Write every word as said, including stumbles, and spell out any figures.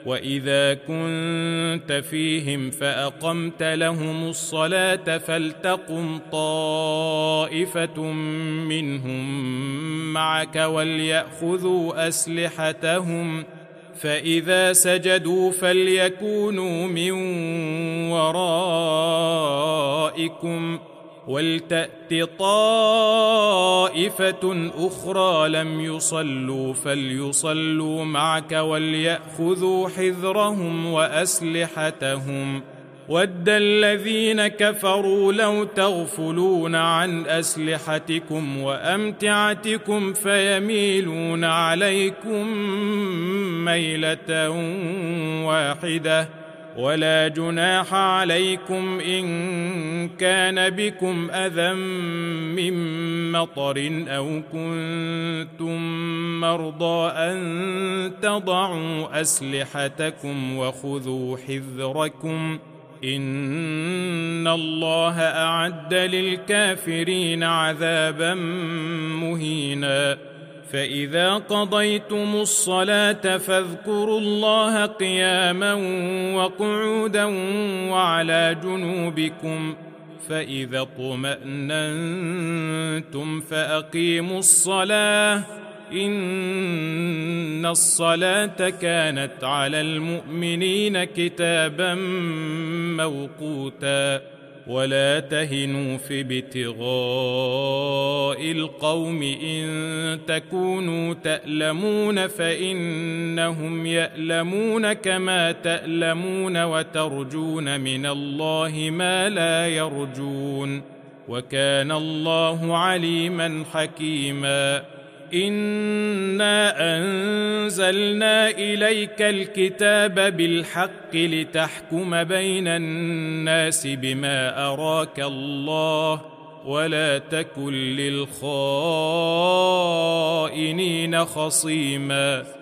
وإذا كنت فيهم فأقمت لهم الصلاة فلتقم طائفة منهم معك وليأخذوا أسلحتهم فإذا سجدوا فليكونوا من ورائكم ولتأت طائفة أخرى لم يصلوا فليصلوا معك وليأخذوا حذرهم وأسلحتهم ود الذين كفروا لو تغفلون عن أسلحتكم وأمتعتكم فيميلون عليكم ميلة واحدة ولا جناح عليكم إن كان بكم أذى من مطر أو كنتم مرضى أن تضعوا أسلحتكم وخذوا حذركم إن الله أعد للكافرين عذابا مهينا فإذا قضيتم الصلاة فاذكروا الله قياما وقعودا وعلى جنوبكم فإذا اطمأننتم فأقيموا الصلاة إن الصلاة كانت على المؤمنين كتابا موقوتا ولا تهنوا في ابتغاء القوم إن تكونوا تألمون فإنهم يألمون كما تألمون وترجون من الله ما لا يرجون وكان الله عليما حكيما إنا أنزلنا إليك الكتاب بالحق لتحكم بين الناس بما أراك الله ولا تكن للخائنين خصيما